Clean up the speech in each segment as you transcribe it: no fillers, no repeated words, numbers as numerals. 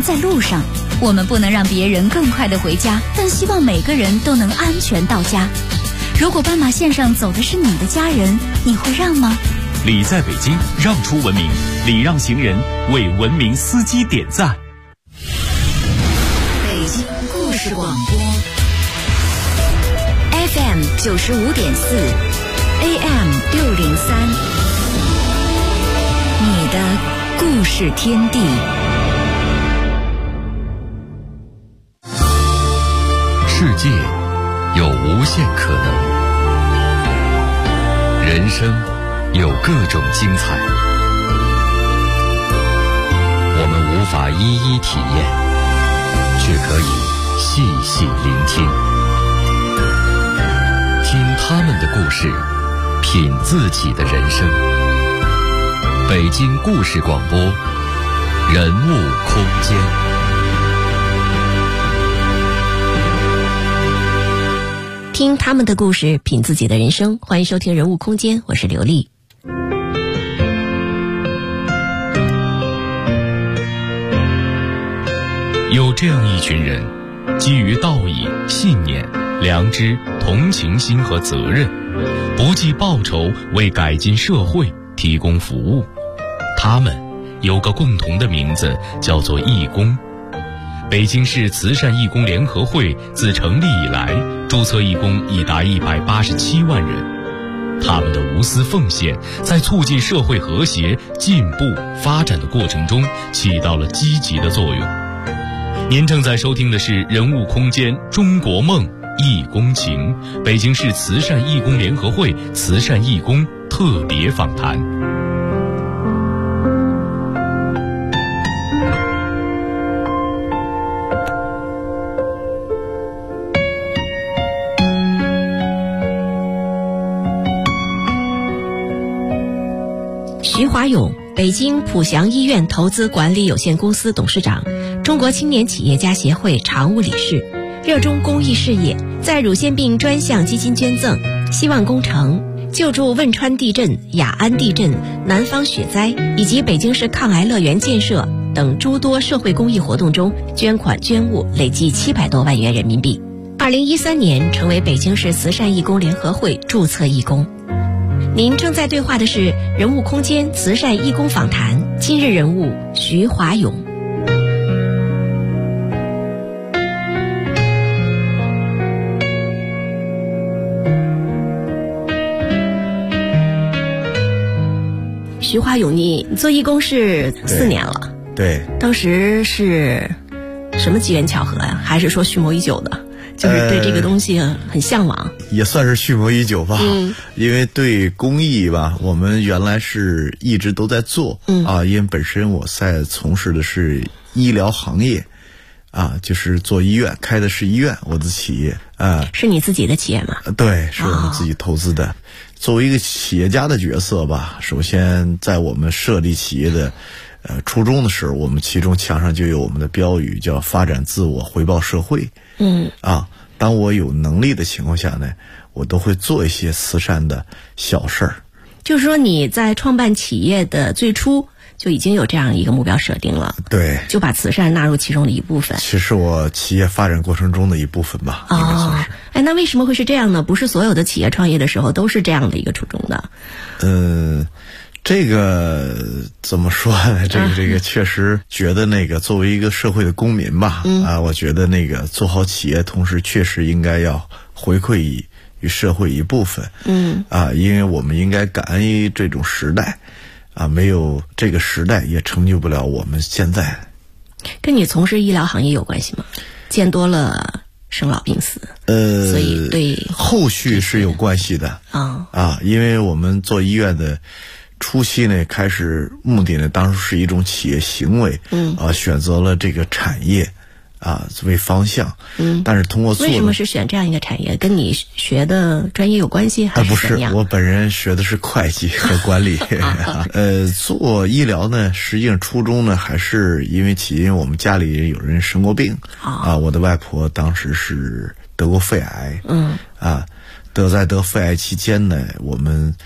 人在路上，我们不能让别人更快地回家，但希望每个人都能安全到家。如果斑马线上走的是你的家人，你会让吗？ 礼在北京，让出文明，礼让行人，为文明司机点赞。 北京故事广播 FM 95.4 AM 603，你的故事天地。 世界有无限可能，人生有各种精彩，我们无法一一体验，却可以细细聆听，听他们的故事，品自己的人生。北京故事广播，人物空间。 听他们的故事，品自己的人生。欢迎收听人物空间，我是刘丽。 有这样一群人，基于道义、信念、良知、同情心和责任，不计报酬为改进社会提供服务。他们有个共同的名字，叫做义工。北京市慈善义工联合会自成立以来，注册义工已达187万人。他们的无私奉献，在促进社会和谐、进步、发展的过程中起到了积极的作用。您正在收听的是人物空间中国梦义工情，北京市慈善义工联合会慈善义工特别访谈。 徐华勇，北京普祥医院投资管理有限公司董事长，中国青年企业家协会常务理事，热衷公益事业，在乳腺病专项基金捐赠、希望工程、救助汶川地震、雅安地震、南方雪灾以及北京市抗癌乐园建设等诸多社会公益活动中捐款捐物累计700多万元人民币。2013年成为北京市慈善义工联合会注册义工。您正在对话的是人物空间慈善义工访谈，今日人物徐华勇。徐华勇，你做义工是4年了。 对， 当时是什么机缘巧合呀？还是说蓄谋已久的？就是对这个东西很向往， 也算是蓄谋已久吧。因为对公益吧，我们原来是一直都在做。因为本身我在从事的是医疗行业，就是做医院，开的是医院，我的企业是你自己的企业吗？ 对，是我们自己投资的。作为一个企业家的角色吧，首先在我们设立企业的初衷的时候，我们其中墙上就有我们的标语，叫发展自我，回报社会。当我有能力的情况下呢，我都会做一些慈善的小事儿。 就是说你在创办企业的最初就已经有这样一个目标设定了， 对， 就把慈善纳入其中的一部分。 其实我企业发展过程中的一部分吧，应该算是。 那为什么会是这样呢？不是所有的企业创业的时候都是这样的一个初衷的。 这个怎么说呢？这个确实觉得作为一个社会的公民吧，我觉得做好企业，同时确实应该要回馈与社会一部分。因为我们应该感恩于这种时代，没有这个时代也成就不了我们现在。 跟你从事医疗行业有关系吗？见多了生老病死，所以对后续是有关系的。因为我们做医院的初期呢，开始目的呢，当时是一种企业行为，选择了这个产业为方向，但是通过做， 为什么是选这样一个产业？跟你学的专业有关系还是怎样？ 不是，我本人学的是会计和管理。做医疗呢，实际上初衷呢，还是因为我们家里有人生过病，我的外婆当时是得过肺癌，在得肺癌期间呢，我们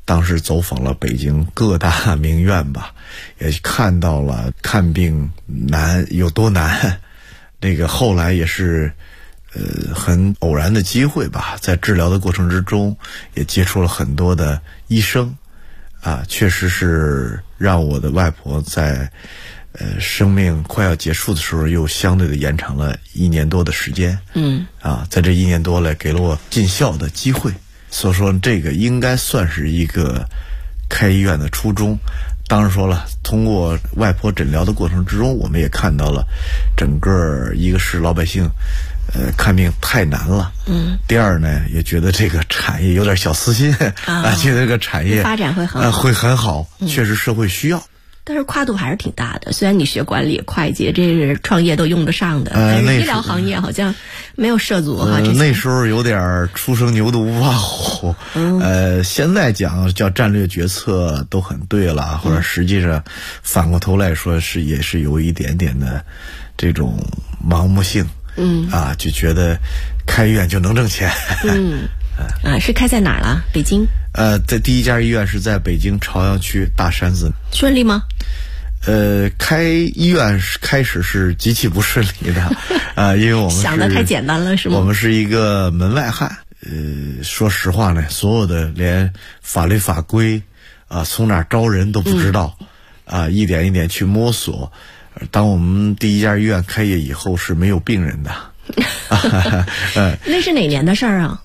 当时走访了北京各大名院吧，也看到了看病有多难。那个后来也是很偶然的机会吧，在治疗的过程之中也接触了很多的医生啊，确实是让我的外婆在生命快要结束的时候又相对的延长了1年多的时间。在这1年多来给了我尽孝的机会，所以说这个应该算是一个开医院的初衷。当然说了，通过外婆诊疗的过程之中，我们也看到了整个一个是老百姓看病太难了，第二呢也觉得这个产业有点小私心觉得这个产业发展会很好， 确实社会需要。 但是跨度还是挺大的，虽然你学管理、会计，这是创业都用得上的，但是医疗行业好像没有涉足哈。 那时候有点初生牛犊不怕虎。现在讲叫战略决策都很对了，或者实际上反过头来说也是有一点点的这种盲目性。就觉得开医院就能挣钱。 是开在哪儿了？北京？ 在第一家医院是在北京朝阳区大山子。顺利吗？开医院开始是极其不顺利的，因为我们想的太简单了，是吗？ 我们是一个门外汉。说实话呢，所有的连法律法规从哪招人都不知道，一点一点去摸索。当我们第一家医院开业以后是没有病人的。 那是哪年的事儿啊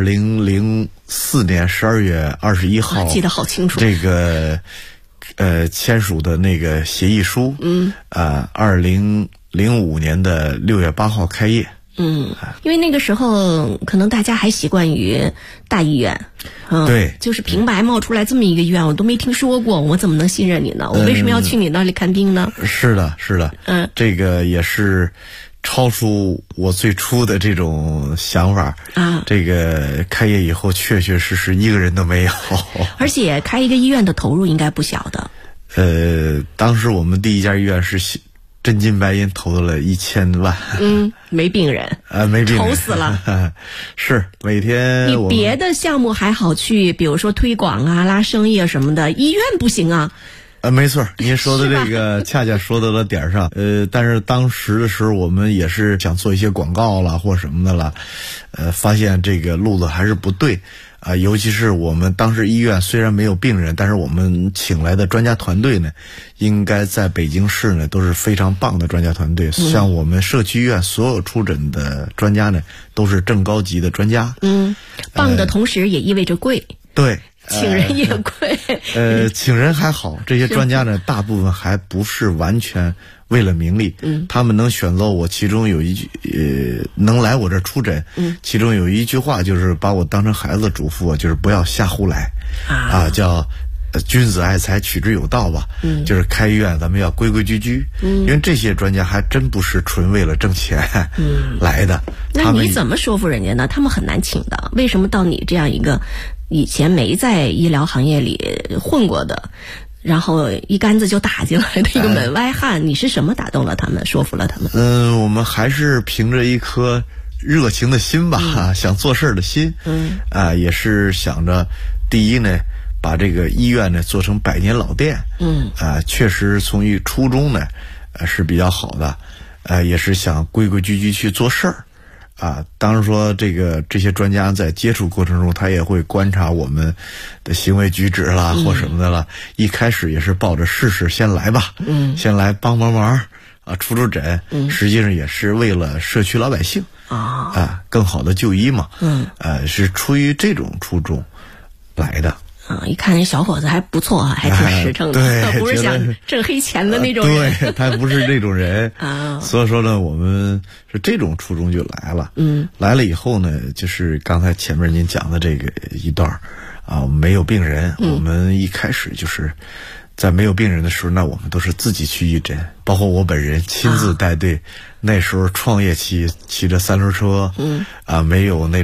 ？2004年12月21号， 记得好清楚。 这个签署的那个协议书，2005年的6月8号开业。 因为那个时候可能大家还习惯于大医院， 对， 就是平白冒出来这么一个医院，我都没听说过，我怎么能信任你呢？我为什么要去你那里看病呢？ 是的，这个也是超出我最初的这种想法这个开业以后，确确实实一个人都没有， 而且开一个医院的投入应该不小的。 当时我们第一家医院是真金白银投了1000万。 没病人没病人， 愁死了。 是每天你别的项目还好去，比如说推广拉生意什么的，医院不行啊。 没错，您说的这个恰恰说到了点上。但是当时的时候，我们也是想做一些广告啦或什么的啦，发现这个路子还是不对尤其是我们当时医院虽然没有病人，但是我们请来的专家团队呢，应该在北京市呢都是非常棒的专家团队。像我们社区医院所有出诊的专家呢，都是正高级的专家。 棒的同时也意味着贵。 对。 请人也贵。 请人还好，这些专家呢，大部分还不是完全为了名利。他们能选择我，其中有一句能来我这出诊，其中有一句话就是把我当成孩子嘱咐，就是不要瞎胡来叫君子爱财，取之有道吧。就是开医院咱们要规规矩矩。因为这些专家还真不是纯为了挣钱来的。 那你怎么说服人家呢？他们很难请的，为什么到你这样一个以前没在医疗行业里混过的，然后一竿子就打进来的一个门外汉，你是什么打动了他们，说服了他们？ 我们还是凭着一颗热情的心吧，想做事的心。也是想着第一呢，把这个医院呢做成100年老店。确实从一初衷呢是比较好的。也是想规规矩矩去做事儿。当然说这些专家在接触过程中，他也会观察我们的行为举止啦，或什么的啦。一开始也是抱着试试先来吧，先来帮忙出诊，实际上也是为了社区老百姓更好的就医嘛。是出于这种初衷来的。 一看那小伙子还不错还挺实诚的， 对， 不是想挣黑钱的那种人。 对，他不是这种人所以说呢，我们是这种初衷就来了。来了以后呢，就是刚才前面您讲的这个一段没有病人。我们一开始就是在没有病人的时候，那我们都是自己去义诊，包括我本人亲自带队。那时候创业期，骑着3轮车没有那种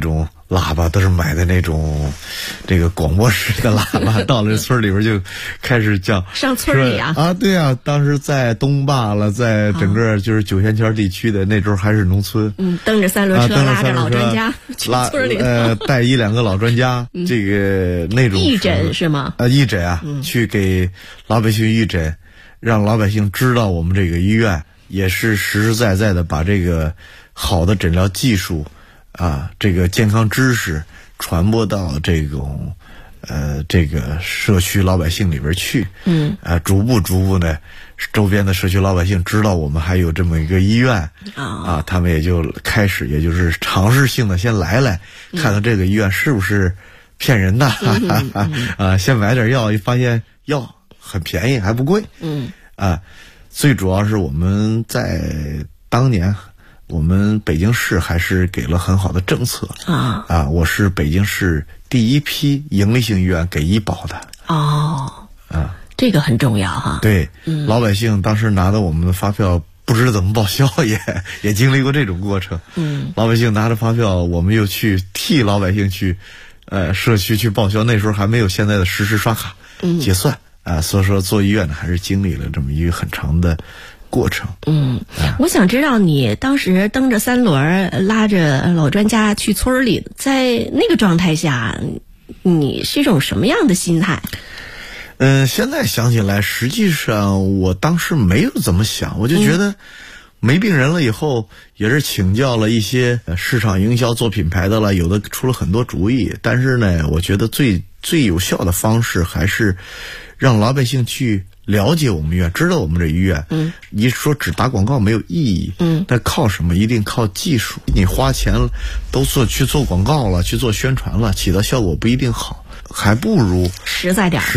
喇叭都是买的那种这个广播式的喇叭，到了村里边就开始叫上村里啊， 对啊，当时在东坝了，在整个就是九仙桥地区的那时候还是农村， 蹬着三轮车拉着老专家去村里， 带1-2个老专家，这个那种义诊是吗？ 义诊啊，去给老百姓义诊，让老百姓知道我们这个医院，也是实实在在的把这个好的诊疗技术这个健康知识传播到这种这个社区老百姓里边去，逐步呢，周边的社区老百姓知道我们还有这么一个医院他们也就开始，也就是尝试性的先来看看这个医院是不是骗人的，先买点药，一发现药很便宜还不贵，最主要是我们在当年。我们北京市还是给了很好的政策我是北京市第一批营利性医院给医保的这个很重要哈。 对，老百姓当时拿到我们的发票不知道怎么报销，也经历过这种过程。老百姓拿着发票，我们又去替老百姓去社区去报销，那时候还没有现在的实时刷卡结算所以说做医院呢还是经历了这么一个很长的过程。 我想知道你当时蹬着3轮拉着老专家去村里，在那个状态下你是一种什么样的心态？ 现在想起来，实际上我当时没有怎么想，我就觉得没病人了以后，也是请教了一些市场营销做品牌的了，有的出了很多主意，但是呢，我觉得最有效的方式还是让老百姓去了解我们医院，知道我们这医院。你说只打广告没有意义。但靠什么？一定靠技术。你花钱都去做广告了，去做宣传了，起到效果不一定好，还不如实在点。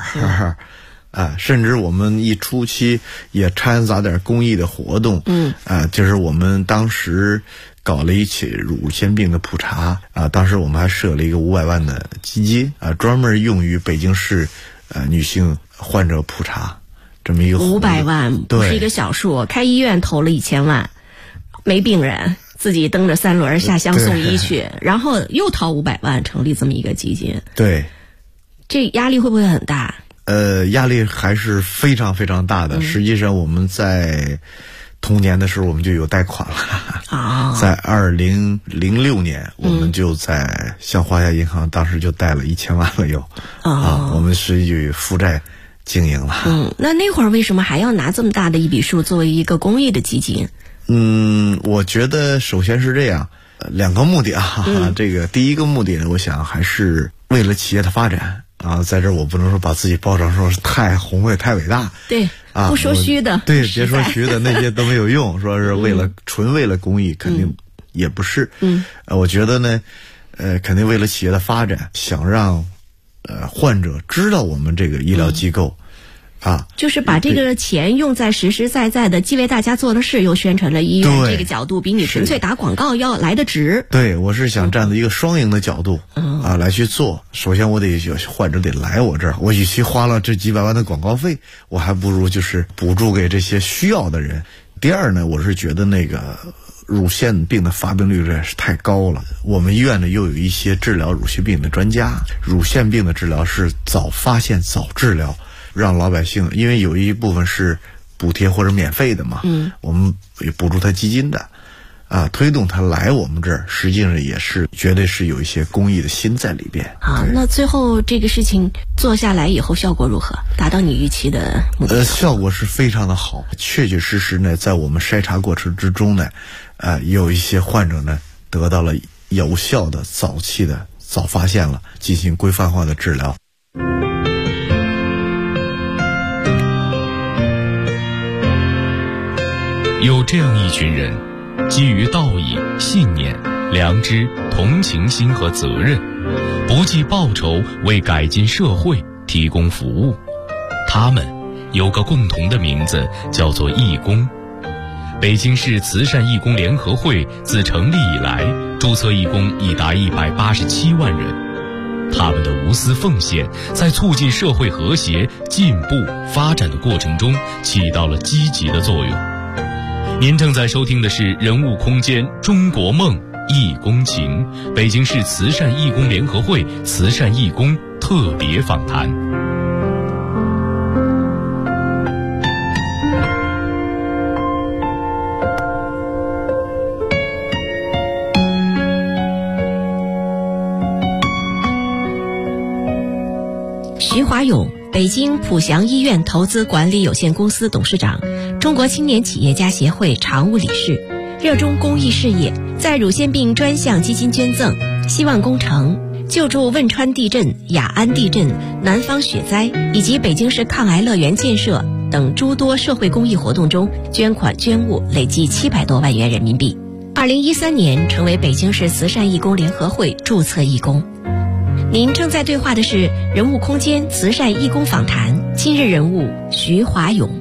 甚至我们一初期也掺杂点公益的活动。就是我们当时搞了一起乳腺病的普查当时我们还设了一个500万的基金专门用于北京市女性患者普查，这么一个 500万不是一个小数，开医院投了1000万，没病人自己蹬着3轮下乡送医去，然后又掏500万成立这么一个基金。 对， 这压力会不会很大？ 压力还是非常非常大的。实际上我们在同年的时候我们就有贷款了在2006年我们就在向华夏银行当时就贷了1000万了有我们实际就有负债经营了。 那会儿为什么还要拿这么大的一笔数作为一个公益的基金？ 我觉得首先是这样，2个目的这个第一个目的呢，我想还是为了企业的发展在这儿我不能说把自己包装说是太宏伟太伟大， 对不说虚的， 对，别说虚的那些都没有用说是纯为了公益肯定也不是。我觉得呢肯定为了企业的发展，想让患者知道我们这个医疗机构就是把这个钱用在实实在在的既为大家做了事，又宣传了医院这个角度，比你纯粹打广告要来得值。 对，我是想站在一个双赢的角度来去做。首先我得患者得来我这儿，我与其花了这几百万的广告费，我还不如就是补助给这些需要的人。第二呢，我是觉得那个乳腺病的发病率是太高了，我们医院呢又有一些治疗乳腺病的专家，乳腺病的治疗是早发现早治疗，让老百姓，因为有一部分是补贴或者免费的嘛，我们也补助他基金的推动他来我们这儿，实际上也是绝对是有一些公益的心在里边。 那最后这个事情做下来以后效果如何？达到你预期的目的？ 效果是非常的好，确确实实呢，在我们筛查过程之中呢，有一些患者呢得到了有效的早期的早发现了，进行规范化的治疗。 有这样一群人，基于道义、信念、良知、同情心和责任，不计报酬为改进社会提供服务。他们有个共同的名字，叫做义工。北京市慈善义工联合会自成立以来，注册义工已达187万人。他们的无私奉献，在促进社会和谐、进步、发展的过程中起到了积极的作用。您正在收听的是《人物空间·中国梦》， 义工情，北京市慈善义工联合会慈善义工特别访谈。 徐华勇，北京浦祥医院投资管理有限公司董事长，中国青年企业家协会常务理事，热衷公益事业，在乳腺病专项基金捐赠、希望工程、救助汶川地震、雅安地震、南方雪灾以及北京市抗癌乐园建设等诸多社会公益活动中捐款捐物累计700多万元人民币。2013年成为北京市慈善义工联合会注册义工。您正在对话的是人物空间慈善义工访谈，今日人物徐华勇。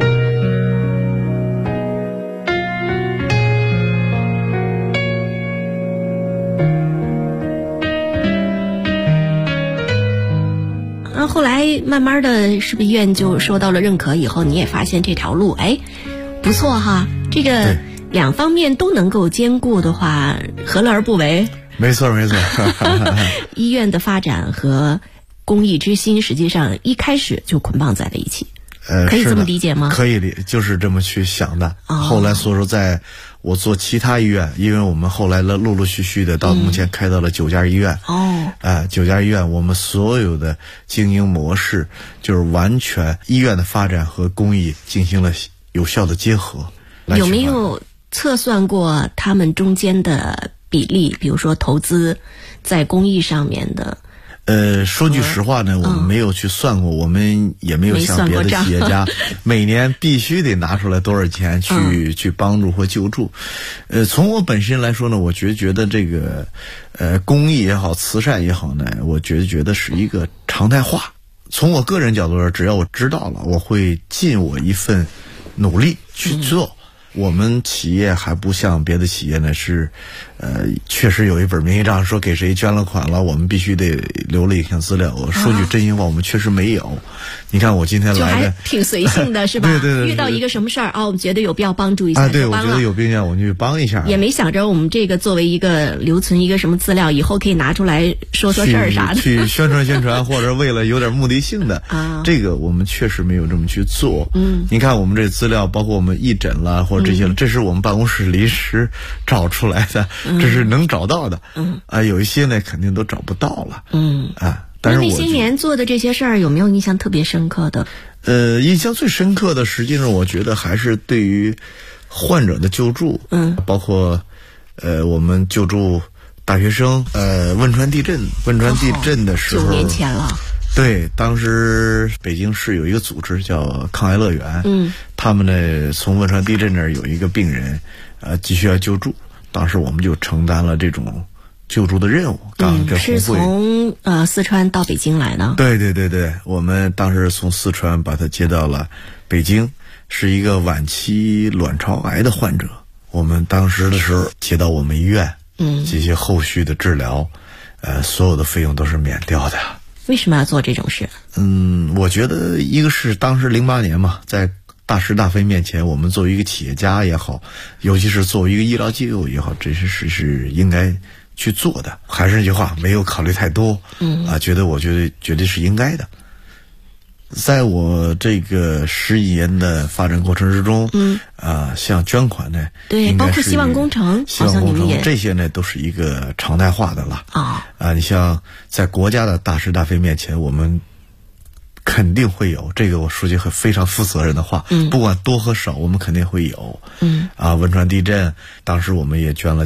后来慢慢的是不是医院就受到了认可以后，你也发现这条路不错哈，这个两方面都能够兼顾的话，何乐而不为？ 没错医院的发展和公益之心实际上一开始就捆绑在了一起，可以这么理解吗？ 可以，就是这么去想的。后来所以说在我做其他医院，因为我们后来陆陆续续的到目前开到了9家医院。9家医院我们所有的经营模式就是完全医院的发展和公益进行了有效的结合。 有没有测算过他们中间的比例，比如说投资在公益上面的？ 说句实话呢，我们没有去算过，我们也没有像别的企业家每年必须得拿出来多少钱去帮助或救助。从我本身来说呢，我觉得这个公益也好，慈善也好呢，我觉得是一个常态化。从我个人角度说，只要我知道了，我会尽我一份努力去做。我们企业还不像别的企业呢，是确实有一本名义账，说给谁捐了款了，我们必须得留了影像资料。我说句真心话，我们确实没有。你看我今天来的就还挺随性的是吧？ 对， 遇到一个什么事儿我们觉得有必要帮助一下， 对，我觉得有必要我们就帮一下， 也没想着我们这个作为一个留存一个什么资料，以后可以拿出来说事儿啥的， 去宣传或者为了有点目的性的这个我们确实没有这么去做。你看我们这资料，包括我们义诊了或者这些，这是我们办公室临时找出来的，这是能找到的。有一些呢肯定都找不到了。但是那些年做的这些事儿有没有印象特别深刻的？ 印象最深刻的，实际上我觉得还是对于患者的救助。包括我们救助大学生。汶川地震的时候 9年前了。 对，当时北京市有一个组织叫抗癌乐园。他们呢从汶川地震那儿有一个病人急需要救助，当时我们就承担了这种救助的任务。 是从四川到北京来的。 对，我们当时从四川把他接到了北京，是一个晚期卵巢癌的患者。我们当时的时候接到我们医院，这些后续的治疗，所有的费用都是免掉的。 为什么要做这种事？ 我觉得一个是当时08年嘛，在大是大非面前，我们作为一个企业家也好，尤其是作为一个医疗机构也好，这是应该去做的。还是那句话，没有考虑太多。我觉得绝对是应该的。在我这个10几年的发展过程之中，像捐款呢， 对，包括希望工程， 这些呢都是一个常态化的了。你像在国家的大是大非面前，我们肯定会有，这个我说句非常负责任的话，不管多和少，我们肯定会有。汶川地震，当时我们也捐了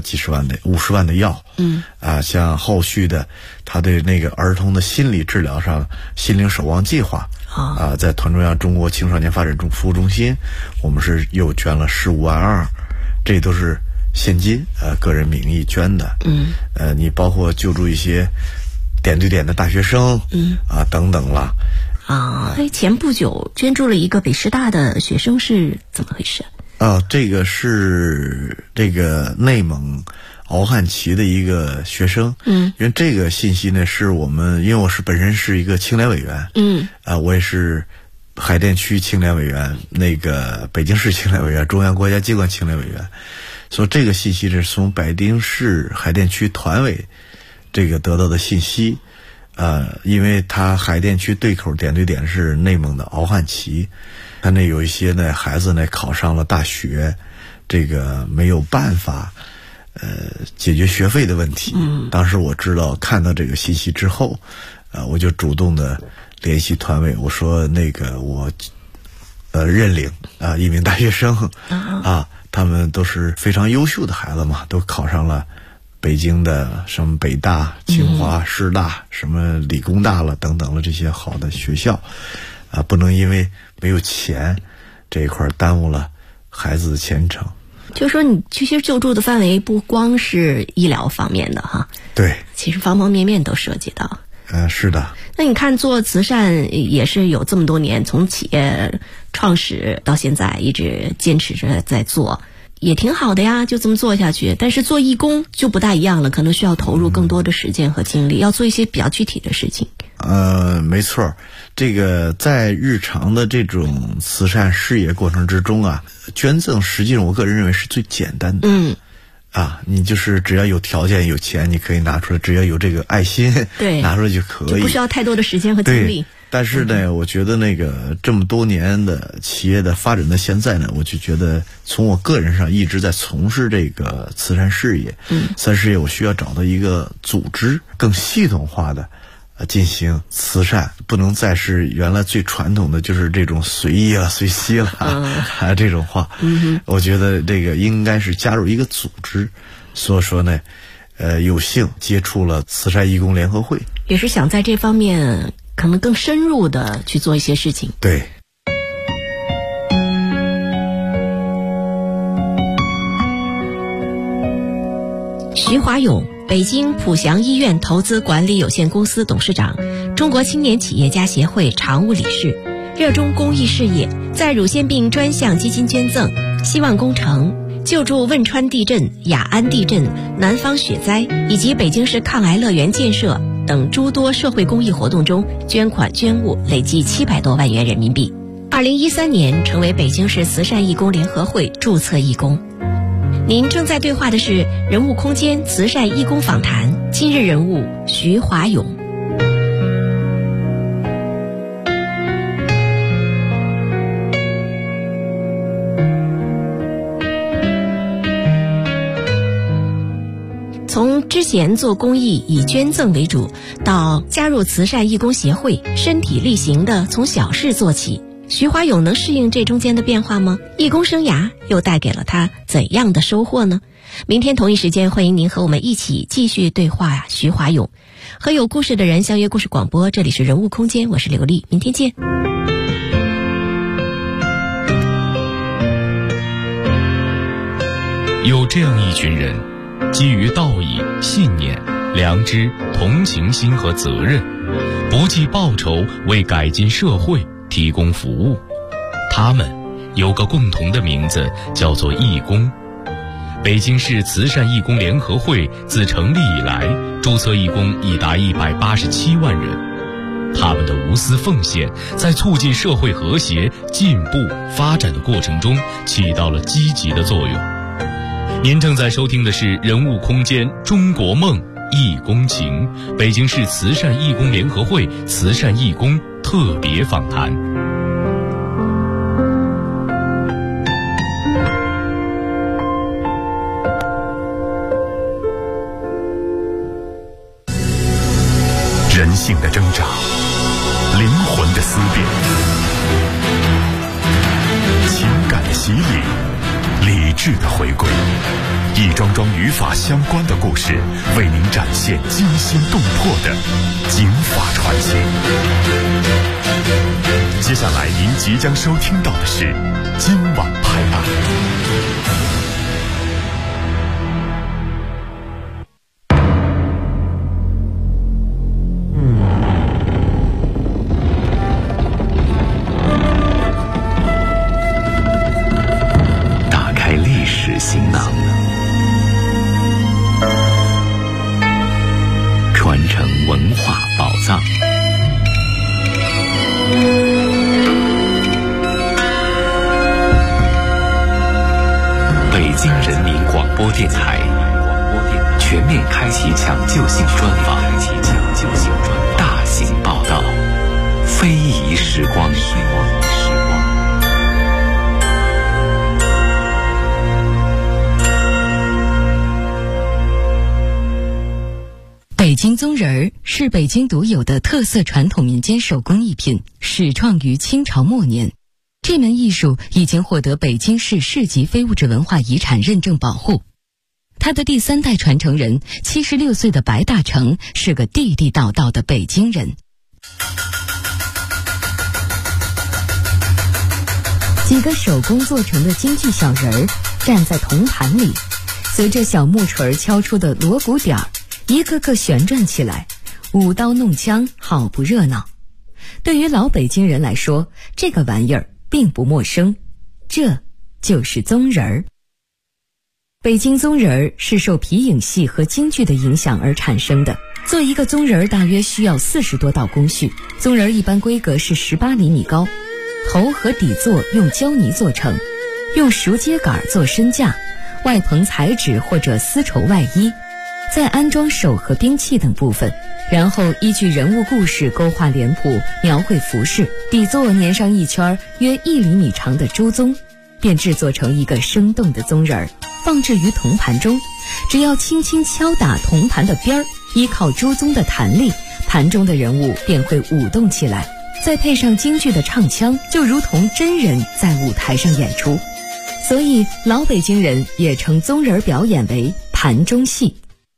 50万的药。像后续的他对那个儿童的心理治疗上，心灵守望计划。在团中央中国青少年发展服务中心，我们是又捐了15.2万，这都是现金个人名义捐的。你包括救助一些点对点的大学生，等等了。 前不久捐助了一个北师大的学生，是怎么回事？ 这个是这个内蒙敖汉旗的一个学生。因为这个信息呢是我们，因为我本身是一个青联委员。我也是海淀区青联委员，那个北京市青联委员，中央国家机关青联委员。 所以这个信息是从北京市海淀区团委这个得到的信息。因为他海淀区对口点对点是内蒙的敖汉旗，他那有一些呢孩子呢考上了大学，这个没有办法解决学费的问题。当时我看到这个信息之后，我就主动的联系团委，我说那个我认领一名大学生他们都是非常优秀的孩子嘛，都考上了北京的什么北大、清华、师大、什么理工大了等等了这些好的学校，不能因为没有钱这一块耽误了孩子的前程。 就是说你其实救助的范围不光是医疗方面的哈， 对， 其实方方面面都涉及到。 是的。 那你看做慈善也是有这么多年，从企业创始到现在一直坚持着在做，也挺好的呀，就这么做下去。但是做义工就不大一样了，可能需要投入更多的时间和精力，要做一些比较具体的事情。 没错，这个在日常的这种慈善事业过程之中捐赠实际上我个人认为是最简单的。你就是只要有条件有钱你可以拿出来，只要有这个爱心，对，拿出来就可以， 就不需要太多的时间和精力。 但是呢，我觉得那个这么多年的企业的发展到现在呢，我就觉得从我个人上一直在从事这个慈善事业。慈善事业我需要找到一个组织，更系统化的进行慈善，不能再是原来最传统的就是这种随意随息了这种话。我觉得这个应该是加入一个组织。所以说呢，有幸接触了慈善义工联合会， 也是想在这方面可能更深入的去做一些事情。 对。 徐华勇，北京浦祥医院投资管理有限公司董事长，中国青年企业家协会常务理事，热衷公益事业，在乳腺病专项基金捐赠、希望工程、救助汶川地震、雅安地震、南方雪灾以及北京市抗癌乐园建设等诸多社会公益活动中捐款捐物累计700多万元人民币。2013年成为北京市慈善义工联合会注册义工。您正在对话的是人物空间慈善义工访谈，今日人物徐华勇。从之前做公益以捐赠为主，到加入慈善义工协会，身体力行的从小事做起，徐华勇能适应这中间的变化吗？义工生涯又带给了他怎样的收获呢？明天同一时间，欢迎您和我们一起继续对话徐华勇。和有故事的人相约故事广播，这里是人物空间，我是刘丽，明天见。 有这样一群人，基于道义、信念、良知、同情心和责任，不计报酬为改进社会提供服务。他们有个共同的名字，叫做义工。北京市慈善义工联合会自成立以来，注册义工已达187万人。他们的无私奉献，在促进社会和谐、进步、发展的过程中起到了积极的作用。您正在收听的是人物空间中国梦义工情，北京市慈善义工联合会慈善义工特别访谈。 人性的挣扎，灵魂的思辨，情感的洗礼，理智的回归，一桩桩与法相关的故事，为您展现惊心动魄的警法传奇。接下来您即将收听到的是今晚拍案。行囊，传承文化宝藏。北京人民广播电台全面开启抢救性专访，大型报道，非遗时光。 北京宗人儿是北京独有的特色传统民间手工艺品，始创于清朝末年。这门艺术已经获得北京市市级非物质文化遗产认证保护。他的第3代传承人76岁的白大成是个地地道道的北京人。几个手工做成的京剧小人儿站在铜盘里，随着小木锤敲出的锣鼓点儿，一个个旋转起来，舞刀弄枪，好不热闹。对于老北京人来说，这个玩意儿并不陌生，这就是宗人儿。北京宗人儿是受皮影戏和京剧的影响而产生的。做一个宗人儿大约需要40多道工序。宗人儿一般规格是18厘米高，头和底座用胶泥做成，用熟秸秆做身架，外棚彩纸或者丝绸外衣，再安装手和兵器等部分，然后依据人物故事勾画脸谱，描绘服饰，底座粘上一圈约1厘米长的猪鬃，便制作成一个生动的宗人儿，放置于铜盘中。只要轻轻敲打铜盘的边儿，依靠猪鬃的弹力，盘中的人物便会舞动起来，再配上京剧的唱腔，就如同真人在舞台上演出。所以老北京人也称宗人表演为盘中戏。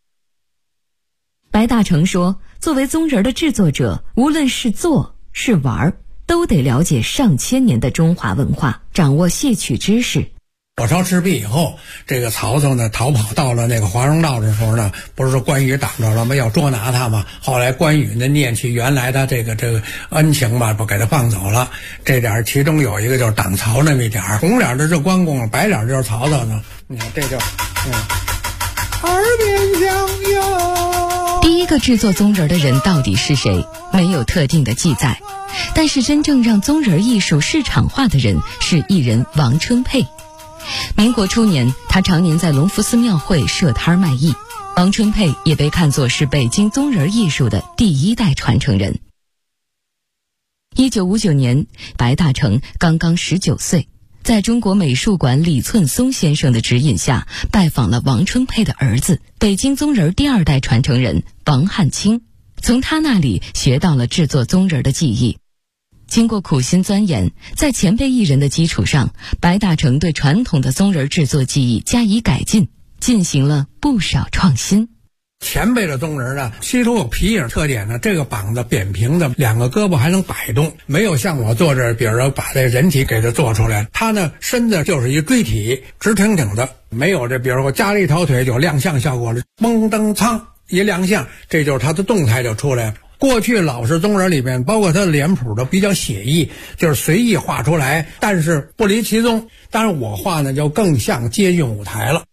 白大成说，作为宗人的制作者，无论是做是玩，都得了解上千年的中华文化，掌握戏曲知识。 火烧赤壁以后，这个曹操呢逃跑到了那个华容道的时候呢，不是说关羽挡着了吗？要捉拿他嘛。后来关羽呢念起原来的这个恩情吧，不给他放走了。这点其中有一个就是挡曹那么一点，红脸的是关公，白脸就是曹操呢。你看这就耳边相拥。 第一个制作宗人的人到底是谁？没有特定的记载。但是真正让宗人艺术市场化的人是艺人王春佩。民国初年，他常年在隆福寺庙会设摊卖艺。王春佩也被看作是北京宗人艺术的第1代传承人。1959年，白大成刚刚19岁，在中国美术馆李寸松先生的指引下，拜访了王春佩的儿子，北京宗人第2代传承人王汉卿，从他那里学到了制作宗人的技艺。经过苦心钻研，在前辈艺人的基础上，白大成对传统的宗人制作技艺加以改进，进行了不少创新。 前辈的宗人呢，其中有皮影特点呢，这个膀子扁平的，2个胳膊还能摆动，没有像我做这，比如说把这人体给它做出来，他呢身子就是一锥体，直挺挺的，没有这比如说加了一条腿就亮相效果了，嘣噔噌一亮相，这就是他的动态就出来了。过去老式宗人里面，包括他的脸谱的比较写意，就是随意画出来，但是不离其宗。当然我画呢就更像接近舞台了。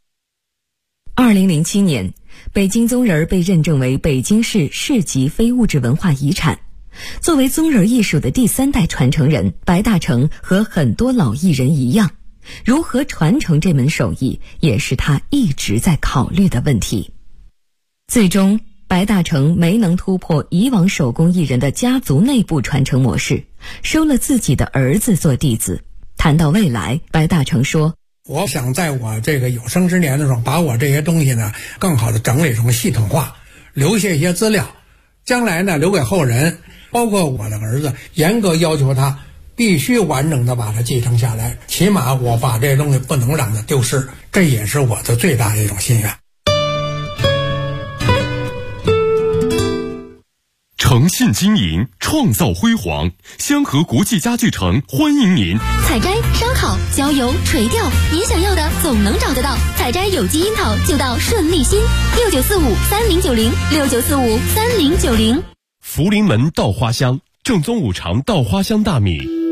2007年，北京宗人被认证为北京市市级非物质文化遗产。作为宗人艺术的第3代传承人，白大成和很多老艺人一样，如何传承这门手艺，也是他一直在考虑的问题。最终白大成没能突破以往手工艺人的家族内部传承模式，收了自己的儿子做弟子。谈到未来，白大成说， 我想在我这个有生之年的时候，把我这些东西呢更好的整理成系统化，留下一些资料，将来呢留给后人，包括我的儿子，严格要求他必须完整的把它继承下来，起码我把这些东西不能让它丢失，这也是我的最大的一种心愿。 诚信经营，创造辉煌。香河国际家具城欢迎您。 采摘、烧烤、浇油、垂钓，您想要的总能找得到。采摘有机樱桃就到顺利新，69453090，69453090。 福临门稻花香，正宗五常稻花香大米。